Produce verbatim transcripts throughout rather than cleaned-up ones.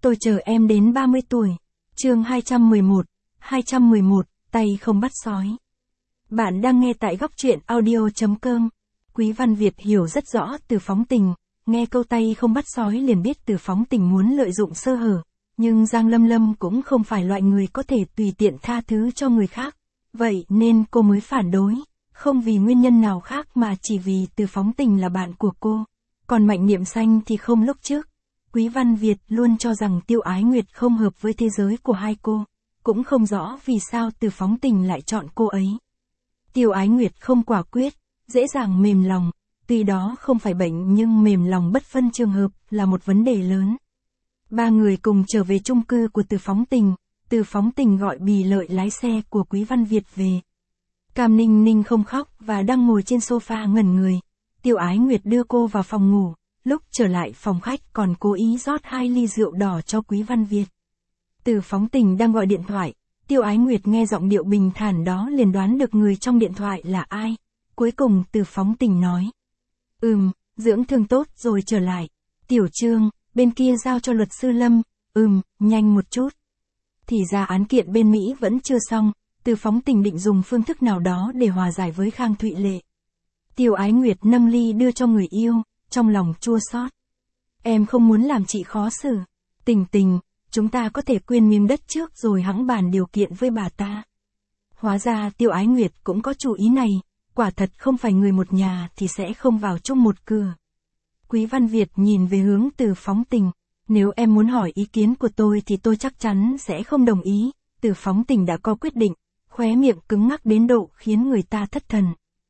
Tôi chờ em đến ba mươi tuổi. Chương hai trăm mười một, hai trăm mười một, tay không bắt sói. Bạn đang nghe tại góc truyện audio chấm com. Quý Văn Việt hiểu rất rõ Từ Phóng Tình, nghe câu tay không bắt sói liền biết Từ Phóng Tình muốn lợi dụng sơ hở, nhưng Giang Lâm Lâm cũng không phải loại người có thể tùy tiện tha thứ cho người khác, vậy nên cô mới phản đối, không vì nguyên nhân nào khác mà chỉ vì Từ Phóng Tình là bạn của cô. Còn Mạnh Niệm Xanh thì không. Lúc trước, Quý Văn Việt luôn cho rằng Tiêu Ái Nguyệt không hợp với thế giới của hai cô, cũng không rõ vì sao Từ Phóng Tình lại chọn cô ấy. Tiêu Ái Nguyệt không quả quyết, dễ dàng mềm lòng, tuy đó không phải bệnh nhưng mềm lòng bất phân trường hợp là một vấn đề lớn. Ba người cùng trở về chung cư của Từ Phóng Tình, Từ Phóng Tình gọi Bì Lợi lái xe của Quý Văn Việt về. Cam Ninh Ninh không khóc và đang ngồi trên sofa ngẩn người. Tiêu Ái Nguyệt đưa cô vào phòng ngủ, lúc trở lại phòng khách còn cố ý rót hai ly rượu đỏ cho Quý Văn Việt. Từ Phóng Tình đang gọi điện thoại, Tiêu Ái Nguyệt nghe giọng điệu bình thản đó liền đoán được người trong điện thoại là ai. Cuối cùng Từ Phóng Tình nói: Ừm, dưỡng thương tốt rồi trở lại. Tiểu Trương, bên kia giao cho luật sư Lâm. Ừm, nhanh một chút. Thì ra án kiện bên Mỹ vẫn chưa xong, Từ Phóng Tình định dùng phương thức nào đó để hòa giải với Khang Thụy Lệ. Tiêu Ái Nguyệt nâng ly đưa cho người yêu, trong lòng chua xót. Em không muốn làm chị khó xử. Tình Tình, chúng ta có thể quyên miếng đất trước rồi hẵng bàn điều kiện với bà ta. Hóa ra Tiêu Ái Nguyệt cũng có chủ ý này, quả thật không phải người một nhà thì sẽ không vào chung một cửa. Quý Văn Việt nhìn về hướng Từ Phóng Tình, nếu em muốn hỏi ý kiến của tôi thì tôi chắc chắn sẽ không đồng ý. Từ Phóng Tình đã có quyết định, khóe miệng cứng ngắc đến độ khiến người ta thất thần.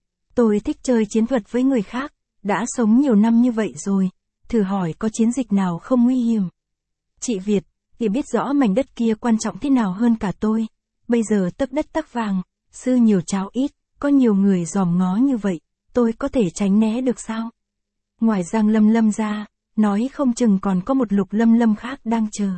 Tôi thích chơi chiến thuật với người khác, đã sống nhiều năm như vậy rồi, thử hỏi có chiến dịch nào không nguy hiểm. Chị Việt, thì biết rõ mảnh đất kia quan trọng thế nào hơn cả tôi, bây giờ tấc đất tấc vàng, sư nhiều cháo ít, có nhiều người dòm ngó như vậy, tôi có thể tránh né được sao? Ngoài Giang Lâm Lâm ra, nói không chừng còn có một Lục Lâm Lâm khác đang chờ.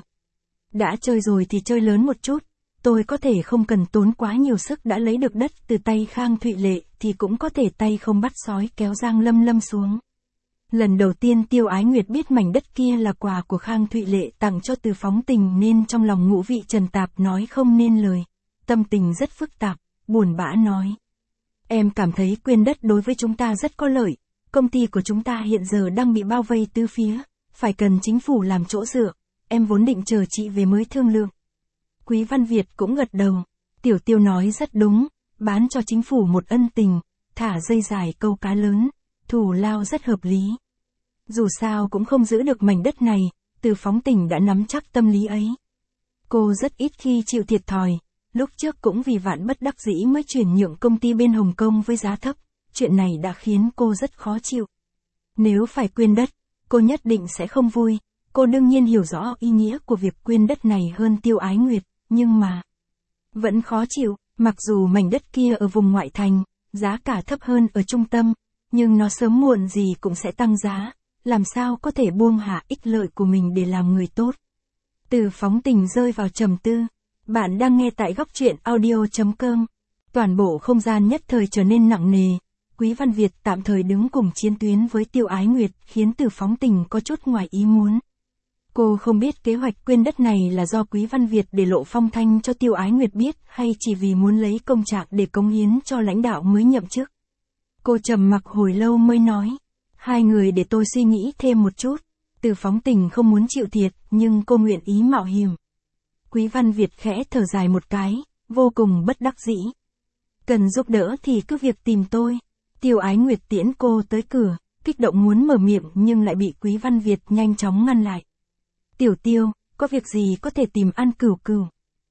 Đã chơi rồi thì chơi lớn một chút, tôi có thể không cần tốn quá nhiều sức đã lấy được đất từ tay Khang Thụy Lệ thì cũng có thể tay không bắt sói kéo Giang Lâm Lâm xuống. Lần đầu tiên Tiêu Ái Nguyệt biết mảnh đất kia là quà của Khang Thụy Lệ tặng cho Từ Phóng Tình nên trong lòng ngũ vị trần tạp nói không nên lời. Tâm tình rất phức tạp, buồn bã nói: Em cảm thấy quyên đất đối với chúng ta rất có lợi, công ty của chúng ta hiện giờ đang bị bao vây tứ phía, phải cần chính phủ làm chỗ dựa, em vốn định chờ chị về mới thương lượng. Quý Văn Việt cũng gật đầu, Tiểu Tiêu nói rất đúng, bán cho chính phủ một ân tình, thả dây dài câu cá lớn, thù lao rất hợp lý. Dù sao cũng không giữ được mảnh đất này, Từ Phóng Tình đã nắm chắc tâm lý ấy. Cô rất ít khi chịu thiệt thòi, lúc trước cũng vì vạn bất đắc dĩ mới chuyển nhượng công ty bên Hồng Kông với giá thấp, chuyện này đã khiến cô rất khó chịu. Nếu phải quyên đất, cô nhất định sẽ không vui, cô đương nhiên hiểu rõ ý nghĩa của việc quyên đất này hơn Tiêu Ái Nguyệt, nhưng mà vẫn khó chịu, mặc dù mảnh đất kia ở vùng ngoại thành, giá cả thấp hơn ở trung tâm, nhưng nó sớm muộn gì cũng sẽ tăng giá, làm sao có thể buông hạ ích lợi của mình để làm người tốt. Từ Phóng Tình rơi vào trầm tư. Bạn đang nghe tại góc truyện audio chấm com. Toàn bộ không gian nhất thời trở nên nặng nề. Quý Văn Việt tạm thời đứng cùng chiến tuyến với Tiêu Ái Nguyệt khiến Từ Phóng Tình có chút ngoài ý muốn. Cô không biết kế hoạch quyên đất này là do Quý Văn Việt để lộ phong thanh cho Tiêu Ái Nguyệt biết hay chỉ vì muốn lấy công trạng để cống hiến cho lãnh đạo mới nhậm chức. Cô trầm mặc hồi lâu mới nói: Hai người để tôi suy nghĩ thêm một chút. Từ Phóng Tình không muốn chịu thiệt nhưng cô nguyện ý mạo hiểm. Quý Văn Việt khẽ thở dài một cái, vô cùng bất đắc dĩ. Cần giúp đỡ thì cứ việc tìm tôi. Tiêu Ái Nguyệt tiễn cô tới cửa, kích động muốn mở miệng nhưng lại bị Quý Văn Việt nhanh chóng ngăn lại. Tiểu Tiêu, có việc gì có thể tìm An Cửu Cửu.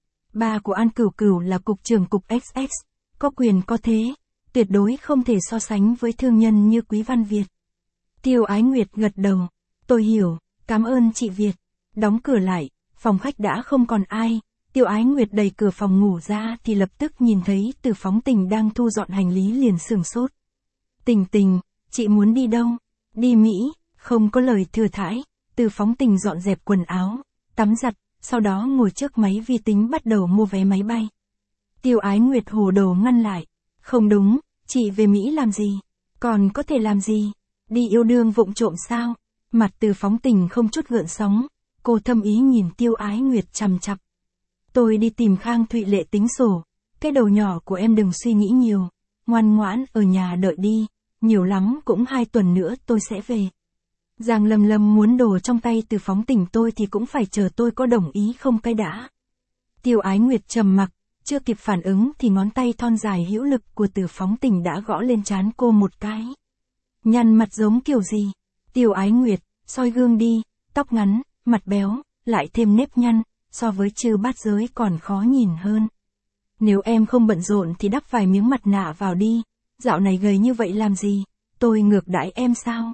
Ba của An Cửu Cửu là cục trưởng cục ích ích, có quyền có thế, tuyệt đối không thể so sánh với thương nhân như Quý Văn Việt. Tiêu Ái Nguyệt gật đầu, tôi hiểu, cảm ơn chị Việt. Đóng cửa lại, phòng khách đã không còn ai, Tiêu Ái Nguyệt đẩy cửa phòng ngủ ra thì lập tức nhìn thấy Từ Phóng Tình đang thu dọn hành lý liền sửng sốt. Tình Tình, chị muốn đi đâu? Đi Mỹ, không có lời thừa thãi. Từ Phóng Tình dọn dẹp quần áo, tắm giặt, sau đó ngồi trước máy vi tính bắt đầu mua vé máy bay. Tiêu Ái Nguyệt hồ đồ ngăn lại. Không đúng, chị về Mỹ làm gì? Còn có thể làm gì? Đi yêu đương vụng trộm sao? Mặt Từ Phóng Tình không chút gợn sóng, Cô thâm ý nhìn Tiêu Ái Nguyệt chằm chằm. Tôi đi tìm Khang Thụy Lệ tính sổ. Cái đầu nhỏ của em đừng suy nghĩ nhiều. Ngoan ngoãn ở nhà đợi đi. Nhiều lắm cũng hai tuần nữa tôi sẽ về. Giang Lâm Lâm muốn đồ trong tay Từ Phóng Tình tôi thì cũng phải chờ tôi có đồng ý không cái đã. Tiêu Ái Nguyệt trầm mặc, chưa kịp phản ứng thì ngón tay thon dài hữu lực của Từ Phóng Tình đã gõ lên trán cô một cái. Nhăn mặt giống kiểu gì? Tiêu Ái Nguyệt, soi gương đi, tóc ngắn, mặt béo, lại thêm nếp nhăn, so với Chư Bát Giới còn khó nhìn hơn. Nếu em không bận rộn thì đắp vài miếng mặt nạ vào đi, dạo này gầy như vậy làm gì, tôi ngược đãi em sao?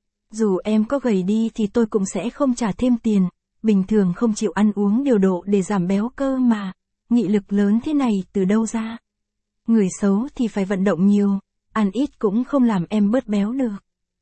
Dù em có gầy đi thì tôi cũng sẽ không trả thêm tiền, bình thường không chịu ăn uống điều độ để giảm béo cơ mà, nghị lực lớn thế này từ đâu ra? Người xấu thì phải vận động nhiều, ăn ít cũng không làm em bớt béo được.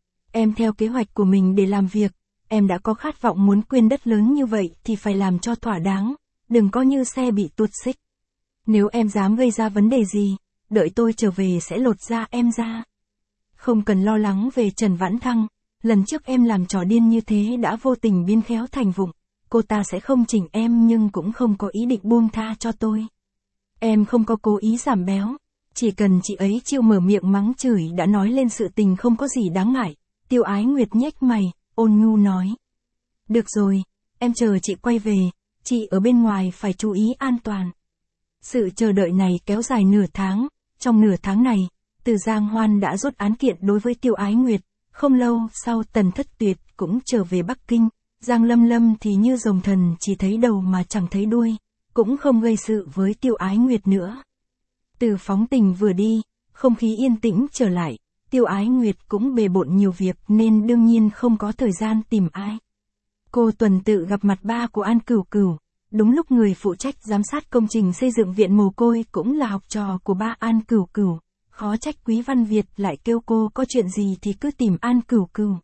Em theo kế hoạch của mình để làm việc, em đã có khát vọng muốn quyên đất lớn như vậy thì phải làm cho thỏa đáng, đừng có như xe bị tuột xích. Nếu em dám gây ra vấn đề gì, đợi tôi trở về sẽ lột da em ra. Không cần lo lắng về Trần Vãn Thăng, lần trước em làm trò điên như thế đã vô tình biến khéo thành vụng, cô ta sẽ không chỉnh em nhưng cũng không có ý định buông tha cho tôi. Em không có cố ý giảm béo, chỉ cần chị ấy chịu mở miệng mắng chửi đã nói lên sự tình không có gì đáng ngại. Tiêu Ái Nguyệt nhếch mày, ôn nhu nói. Được rồi, em chờ chị quay về, chị ở bên ngoài phải chú ý an toàn. Sự chờ đợi này kéo dài nửa tháng, trong nửa tháng này, Từ Giang Hoan đã rút án kiện đối với Tiêu Ái Nguyệt, không lâu sau Tần Thất Tuyệt cũng trở về Bắc Kinh, Giang Lâm Lâm thì như rồng thần chỉ thấy đầu mà chẳng thấy đuôi, cũng không gây sự với Tiêu Ái Nguyệt nữa. Từ Phóng Tình vừa đi, không khí yên tĩnh trở lại, Tiêu Ái Nguyệt cũng bề bộn nhiều việc nên đương nhiên không có thời gian tìm ai. Cô tuần tự gặp mặt ba của An Cửu Cửu, đúng lúc người phụ trách giám sát công trình xây dựng viện mồ côi cũng là học trò của ba An Cửu Cửu, khó trách Quý Văn Việt lại kêu cô có chuyện gì thì cứ tìm An Cửu Cửu.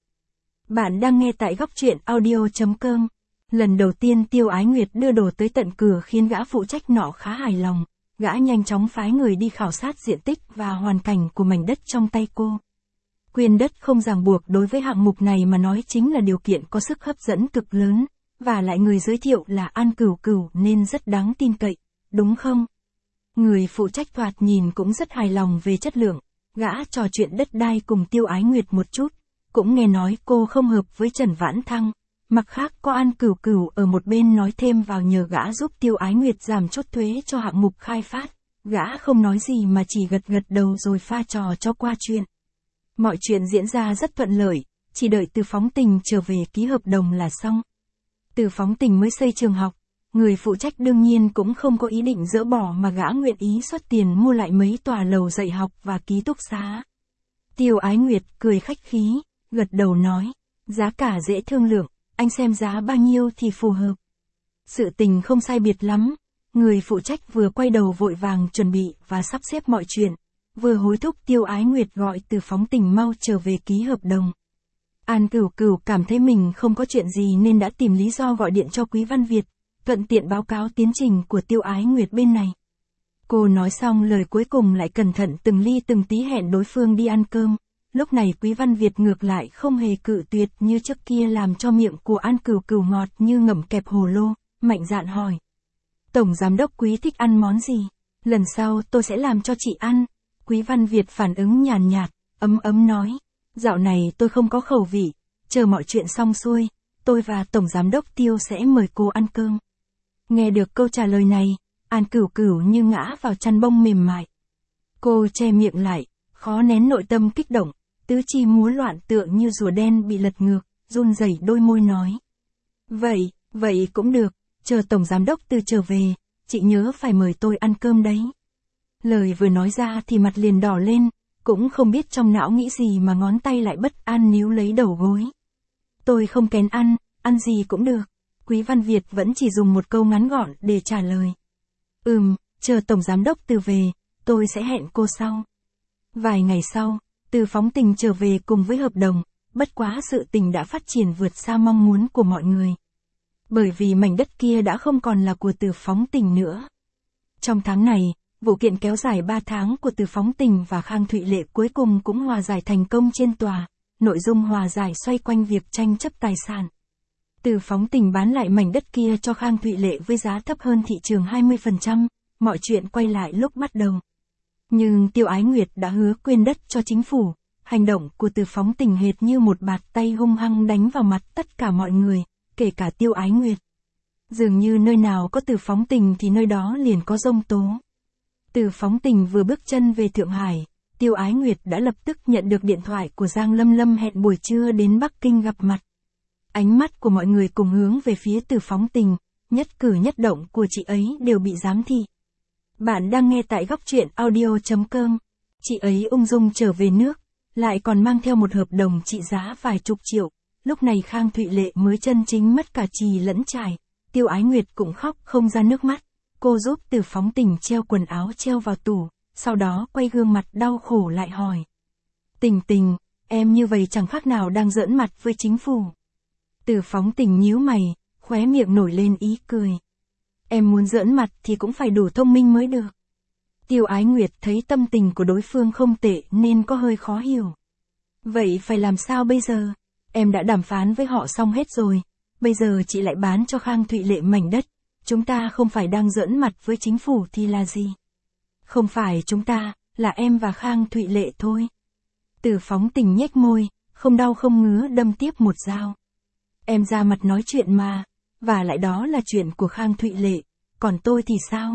Bạn đang nghe tại góc truyện audio.com. Lần đầu tiên Tiêu Ái Nguyệt đưa đồ tới tận cửa khiến gã phụ trách nọ khá hài lòng, gã nhanh chóng phái người đi khảo sát diện tích và hoàn cảnh của mảnh đất trong tay cô. Quyên đất không ràng buộc đối với hạng mục này mà nói chính là điều kiện có sức hấp dẫn cực lớn, và lại người giới thiệu là An Cửu Cửu nên rất đáng tin cậy, đúng không? Người phụ trách thoạt nhìn cũng rất hài lòng về chất lượng, gã trò chuyện đất đai cùng Tiêu Ái Nguyệt một chút, cũng nghe nói cô không hợp với Trần Vãn Thăng, mặt khác có An Cửu Cửu ở một bên nói thêm vào nhờ gã giúp Tiêu Ái Nguyệt giảm chốt thuế cho hạng mục khai phát, gã không nói gì mà chỉ gật gật đầu rồi pha trò cho qua chuyện. Mọi chuyện diễn ra rất thuận lợi, chỉ đợi Từ Phóng Tình trở về ký hợp đồng là xong. Từ Phóng Tình mới xây trường học, người phụ trách đương nhiên cũng không có ý định dỡ bỏ mà gã nguyện ý xuất tiền mua lại mấy tòa lầu dạy học và ký túc xá. Tiêu Ái Nguyệt cười khách khí, gật đầu nói, giá cả dễ thương lượng, anh xem giá bao nhiêu thì phù hợp. Sự tình không sai biệt lắm, người phụ trách vừa quay đầu vội vàng chuẩn bị và sắp xếp mọi chuyện, vừa hối thúc Tiêu Ái Nguyệt gọi Từ Phóng Tình mau trở về ký hợp đồng. An Cửu Cửu cảm thấy mình không có chuyện gì nên đã tìm lý do gọi điện cho Quý Văn Việt, thuận tiện báo cáo tiến trình của Tiêu Ái Nguyệt bên này. Cô nói xong lời cuối cùng lại cẩn thận từng ly từng tí hẹn đối phương đi ăn cơm, lúc này Quý Văn Việt ngược lại không hề cự tuyệt như trước kia làm cho miệng của An Cửu Cửu ngọt như ngậm kẹp hồ lô, mạnh dạn hỏi. Tổng Giám đốc Quý thích ăn món gì? Lần sau tôi sẽ làm cho chị ăn. Quý Văn Việt phản ứng nhàn nhạt, ấm ấm nói, dạo này tôi không có khẩu vị, chờ mọi chuyện xong xuôi, tôi và Tổng Giám đốc Tiêu sẽ mời cô ăn cơm. Nghe được câu trả lời này, An Cửu Cửu như ngã vào chăn bông mềm mại. Cô che miệng lại, khó nén nội tâm kích động, tứ chi múa loạn tựa như rùa đen bị lật ngược, run rẩy đôi môi nói. Vậy, vậy cũng được, chờ Tổng Giám đốc Từ trở về, chị nhớ phải mời tôi ăn cơm đấy. Lời vừa nói ra thì mặt liền đỏ lên, cũng không biết trong não nghĩ gì mà ngón tay lại bất an níu lấy đầu gối. Tôi không kén ăn, ăn gì cũng được. Quý Văn Việt vẫn chỉ dùng một câu ngắn gọn để trả lời. Ừm, chờ Tổng Giám đốc Từ về, tôi sẽ hẹn cô sau. Vài ngày sau, Từ Phóng Tình trở về cùng với hợp đồng, bất quá sự tình đã phát triển vượt xa mong muốn của mọi người. Bởi vì mảnh đất kia đã không còn là của Từ Phóng Tình nữa. Trong tháng này, vụ kiện kéo dài ba tháng của Từ Phóng Tình và Khang Thụy Lệ cuối cùng cũng hòa giải thành công trên tòa, nội dung hòa giải xoay quanh việc tranh chấp tài sản. Từ Phóng Tình bán lại mảnh đất kia cho Khang Thụy Lệ với giá thấp hơn thị trường hai mươi phần trăm, mọi chuyện quay lại lúc bắt đầu. Nhưng Tiêu Ái Nguyệt đã hứa quyên đất cho chính phủ, hành động của Từ Phóng Tình hệt như một bạt tay hung hăng đánh vào mặt tất cả mọi người, kể cả Tiêu Ái Nguyệt. Dường như nơi nào có Từ Phóng Tình thì nơi đó liền có giông tố. Từ Phóng Tình vừa bước chân về Thượng Hải, Tiêu Ái Nguyệt đã lập tức nhận được điện thoại của Giang Lâm Lâm hẹn buổi trưa đến Bắc Kinh gặp mặt. Ánh mắt của mọi người cùng hướng về phía Từ Phóng Tình, nhất cử nhất động của chị ấy đều bị giám thị. Bạn đang nghe tại góc truyện audio chấm com. Chị ấy ung dung trở về nước, lại còn mang theo một hợp đồng trị giá vài chục triệu. Lúc này Khang Thụy Lệ mới chân chính mất cả chì lẫn chài. Tiêu Ái Nguyệt cũng khóc không ra nước mắt. Cô giúp Từ Phóng Tình treo quần áo treo vào tủ, sau đó quay gương mặt đau khổ lại hỏi. Tình Tình, em như vậy chẳng khác nào đang giỡn mặt với chính phủ. Từ Phóng Tình nhíu mày, khóe miệng nổi lên ý cười. Em muốn giỡn mặt thì cũng phải đủ thông minh mới được. Tiêu Ái Nguyệt thấy tâm tình của đối phương không tệ nên có hơi khó hiểu. Vậy phải làm sao bây giờ? Em đã đàm phán với họ xong hết rồi. Bây giờ chị lại bán cho Khang Thụy Lệ mảnh đất. Chúng ta không phải đang giỡn mặt với chính phủ thì là gì? Không phải chúng ta, là em và Khang Thụy Lệ thôi. Từ Phóng Tình nhếch môi, không đau không ngứa đâm tiếp một dao. Em ra mặt nói chuyện mà, và lại đó là chuyện của Khang Thụy Lệ, còn tôi thì sao?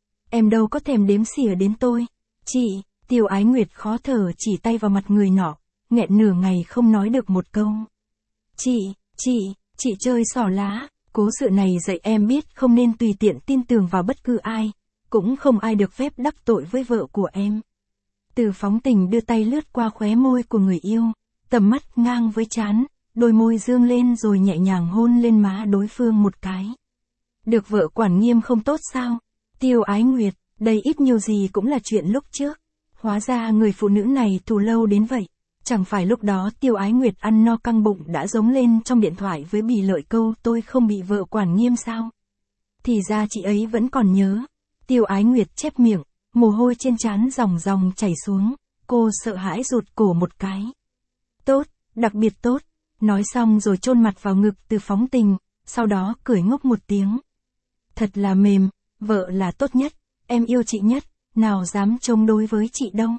Em đâu có thèm đếm xỉa đến tôi. Chị, Tiêu Ái Nguyệt khó thở chỉ tay vào mặt người nọ, nghẹn nửa ngày không nói được một câu. Chị, chị, chị chơi xỏ lá, cố sự này dạy em biết không nên tùy tiện tin tưởng vào bất cứ ai, cũng không ai được phép đắc tội với vợ của em. Từ Phóng Tình đưa tay lướt qua khóe môi của người yêu, tầm mắt ngang với trán, đôi môi dương lên rồi nhẹ nhàng hôn lên má đối phương một cái. Được vợ quản nghiêm không tốt sao? Tiêu Ái Nguyệt, đây ít nhiều gì cũng là chuyện lúc trước. Hóa ra người phụ nữ này thù lâu đến vậy. Chẳng phải lúc đó Tiêu Ái Nguyệt ăn no căng bụng đã giống lên trong điện thoại với Bì Lợi câu tôi không bị vợ quản nghiêm sao? Thì ra chị ấy vẫn còn nhớ. Tiêu Ái Nguyệt chép miệng, mồ hôi trên trán ròng ròng chảy xuống, cô sợ hãi rụt cổ một cái. Tốt, đặc biệt tốt. Nói xong rồi chôn mặt vào ngực Từ Phóng Tình, sau đó cười ngốc một tiếng. Thật là mềm, vợ là tốt nhất, em yêu chị nhất, nào dám chống đối với chị đâu.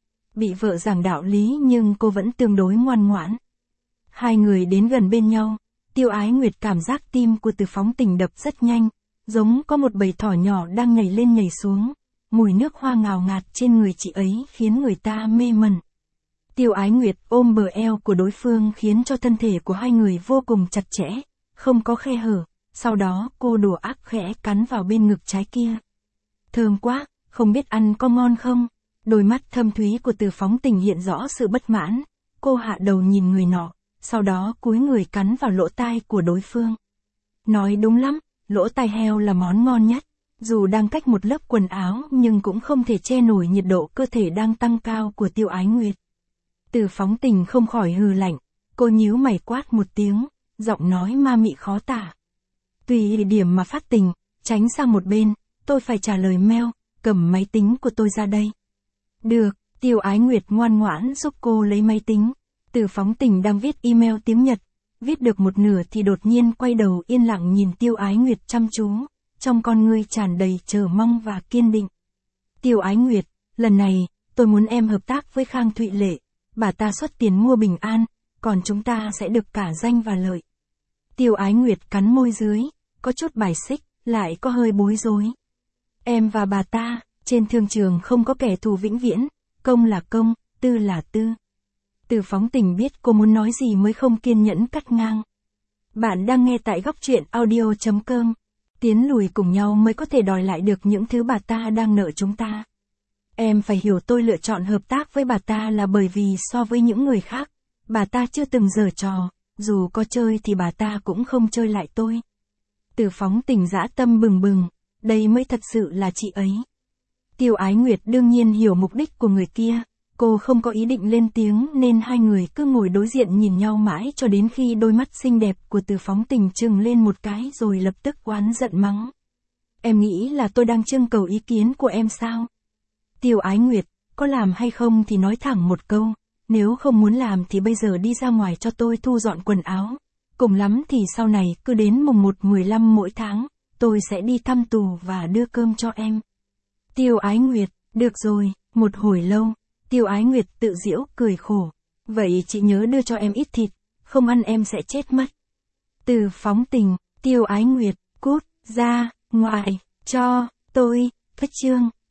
Bị vợ giảng đạo lý nhưng cô vẫn tương đối ngoan ngoãn. Hai người đến gần bên nhau, Tiêu Ái Nguyệt cảm giác tim của Từ Phóng Tình đập rất nhanh, giống có một bầy thỏ nhỏ đang nhảy lên nhảy xuống, mùi nước hoa ngào ngạt trên người chị ấy khiến người ta mê mẩn. Tiêu Ái Nguyệt ôm bờ eo của đối phương khiến cho thân thể của hai người vô cùng chặt chẽ, không có khe hở, sau đó cô đùa ác khẽ cắn vào bên ngực trái kia. Thơm quá, không biết ăn có ngon không? Đôi mắt thâm thúy của Từ Phóng Tình hiện rõ sự bất mãn, cô hạ đầu nhìn người nọ, sau đó cúi người cắn vào lỗ tai của đối phương. Nói đúng lắm, lỗ tai heo là món ngon nhất, dù đang cách một lớp quần áo nhưng cũng không thể che nổi nhiệt độ cơ thể đang tăng cao của Tiêu Ái Nguyệt. Từ Phóng Tình không khỏi hừ lạnh, cô nhíu mày quát một tiếng, giọng nói ma mị khó tả. Tùy điểm mà phát tình, tránh sang một bên, tôi phải trả lời mail, cầm máy tính của tôi ra đây. Được, Tiêu Ái Nguyệt ngoan ngoãn giúp cô lấy máy tính. Từ Phóng Tình đang viết email tiếng Nhật, viết được một nửa thì đột nhiên quay đầu yên lặng nhìn Tiêu Ái Nguyệt chăm chú, trong con ngươi tràn đầy chờ mong và kiên định. Tiêu Ái Nguyệt, lần này, tôi muốn em hợp tác với Khang Thụy Lệ. Bà ta xuất tiền mua bình an, còn chúng ta sẽ được cả danh và lợi. Tiêu Ái Nguyệt cắn môi dưới, có chút bài xích, lại có hơi bối rối. Em và bà ta, trên thương trường không có kẻ thù vĩnh viễn, công là công, tư là tư. Từ Phóng Tình biết cô muốn nói gì mới không kiên nhẫn cắt ngang. Bạn đang nghe tại góc truyện audio chấm com. Tiến lùi cùng nhau mới có thể đòi lại được những thứ bà ta đang nợ chúng ta. Em phải hiểu tôi lựa chọn hợp tác với bà ta là bởi vì so với những người khác, bà ta chưa từng giở trò, dù có chơi thì bà ta cũng không chơi lại tôi. Từ Phóng Tình dã tâm bừng bừng, đây mới thật sự là chị ấy. Tiêu Ái Nguyệt đương nhiên hiểu mục đích của người kia, cô không có ý định lên tiếng nên hai người cứ ngồi đối diện nhìn nhau mãi cho đến khi đôi mắt xinh đẹp của Từ Phóng Tình trừng lên một cái rồi lập tức oán giận mắng. Em nghĩ là tôi đang trưng cầu ý kiến của em sao? Tiêu Ái Nguyệt, có làm hay không thì nói thẳng một câu, nếu không muốn làm thì bây giờ đi ra ngoài cho tôi thu dọn quần áo, Cùng lắm thì sau này cứ đến mùng một mười lăm mỗi tháng, tôi sẽ đi thăm tù và đưa cơm cho em. Tiêu Ái Nguyệt, được rồi, một hồi lâu, Tiêu Ái Nguyệt tự giễu cười khổ. Vậy chị nhớ đưa cho em ít thịt, không ăn em sẽ chết mất. Từ phóng tình, Tiêu Ái Nguyệt, cút, ra, ngoài, cho, tôi, phất chương.